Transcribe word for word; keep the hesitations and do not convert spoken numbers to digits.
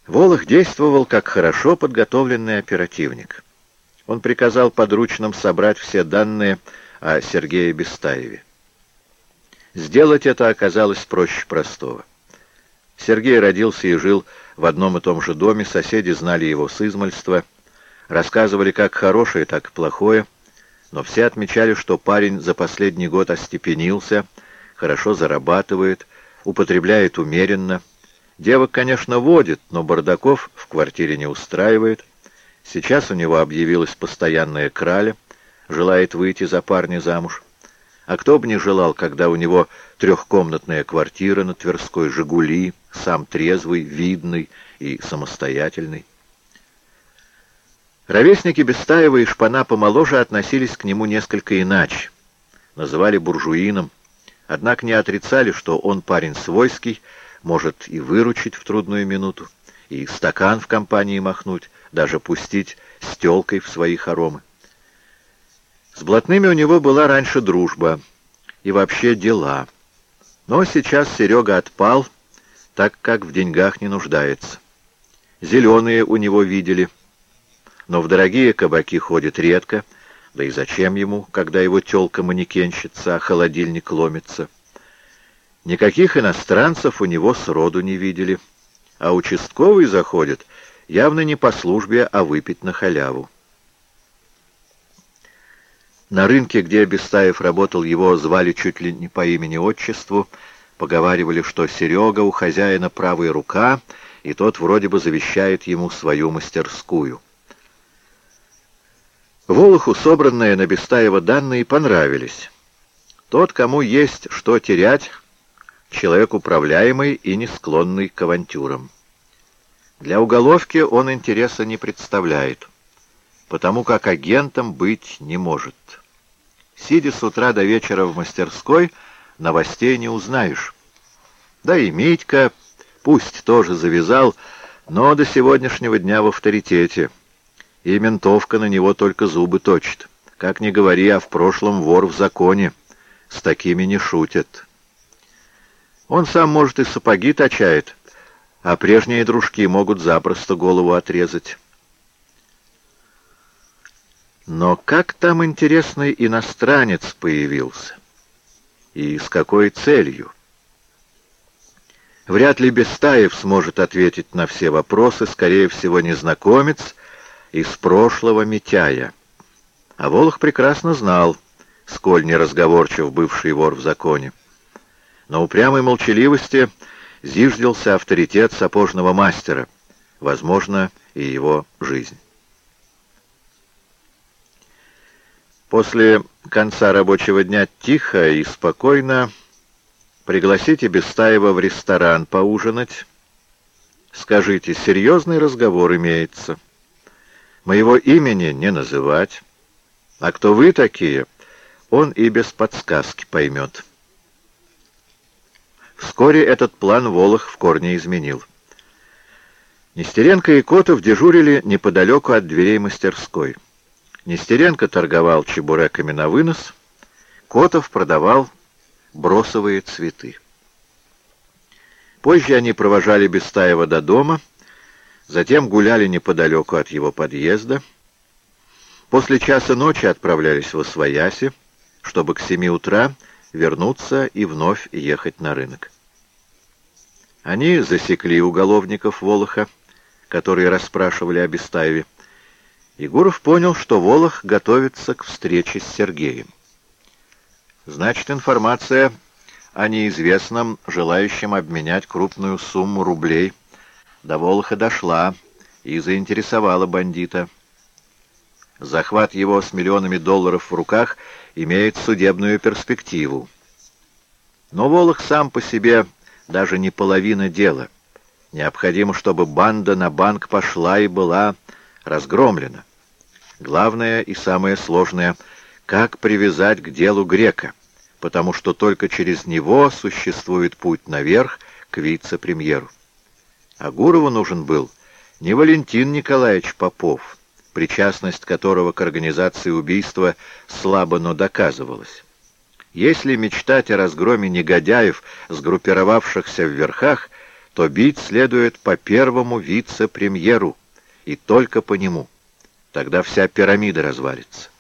Волох действовал как хорошо подготовленный оперативник. Он приказал подручным собрать все данные о Сергее Бестаеве. Сделать это оказалось проще простого. Сергей родился и жил в одном и том же доме, соседи знали его с измальства, рассказывали как хорошее, так и плохое, но все отмечали, что парень за последний год остепенился, хорошо зарабатывает, употребляет умеренно. Девок, конечно, водит, но бардаков в квартире не устраивает. Сейчас у него объявилась постоянная краля, желает выйти за парня замуж. А кто бы не желал, когда у него трехкомнатная квартира на Тверской, «Жигули», сам трезвый, видный и самостоятельный. Ровесники Бестаева и шпана помоложе относились к нему несколько иначе. Называли буржуином, однако не отрицали, что он парень свойский, может и выручить в трудную минуту, и стакан в компании махнуть, даже пустить с тёлкой в свои хоромы. С блатными у него была раньше дружба и вообще дела. Но сейчас Серега отпал, так как в деньгах не нуждается. Зеленые у него видели, но в дорогие кабаки ходит редко, да и зачем ему, когда его тёлка манекенщица, а холодильник ломится. Никаких иностранцев у него сроду не видели, а участковый заходит явно не по службе, а выпить на халяву. На рынке, где Бестаев работал, его звали чуть ли не по имени-отчеству, поговаривали, что Серега у хозяина правая рука, и тот вроде бы завещает ему свою мастерскую. Волоху собранные на Бестаева данные понравились. Тот, кому есть что терять, человек управляемый и не склонный к авантюрам. Для уголовки он интереса не представляет, потому как агентом быть не может. Сидя с утра до вечера в мастерской, новостей не узнаешь. Да и Митька, пусть тоже завязал, но до сегодняшнего дня в авторитете. И ментовка на него только зубы точит. Как ни говори, а в прошлом вор в законе. С такими не шутят. Он сам, может, и сапоги точает, а прежние дружки могут запросто голову отрезать. Но как там интересный иностранец появился? И с какой целью? Вряд ли Бестаев сможет ответить на все вопросы, скорее всего, незнакомец из прошлого Митяя. А Волох прекрасно знал, сколь неразговорчив бывший вор в законе. На упрямой молчаливости зиждился авторитет сапожного мастера, возможно, и его жизнь. После конца рабочего дня тихо и спокойно пригласите Бестаева в ресторан поужинать. Скажите, серьезный разговор имеется. Моего имени не называть. А кто вы такие, он и без подсказки поймет. Вскоре этот план Волох в корне изменил. Нестеренко и Котов дежурили неподалеку от дверей мастерской. Нестеренко торговал чебуреками на вынос, Котов продавал бросовые цветы. Позже они провожали Бестаева до дома, затем гуляли неподалеку от его подъезда. После часа ночи отправлялись в Освояси, чтобы к семи утра вернуться и вновь ехать на рынок. Они засекли уголовников Волоха, которые расспрашивали о Бестаеве. Егоров понял, что Волох готовится к встрече с Сергеем. Значит, информация о неизвестном, желающем обменять крупную сумму рублей, до Волоха дошла и заинтересовала бандита. Захват его с миллионами долларов в руках имеет судебную перспективу. Но Волох сам по себе даже не половина дела. Необходимо, чтобы банда на банк пошла и была разгромлена. Главное и самое сложное — как привязать к делу грека, потому что только через него существует путь наверх к вице-премьеру. А Гурову нужен был не Валентин Николаевич Попов, причастность которого к организации убийства слабо, но доказывалась. Если мечтать о разгроме негодяев, сгруппировавшихся в верхах, то бить следует по первому вице-премьеру, и только по нему. Тогда вся пирамида развалится.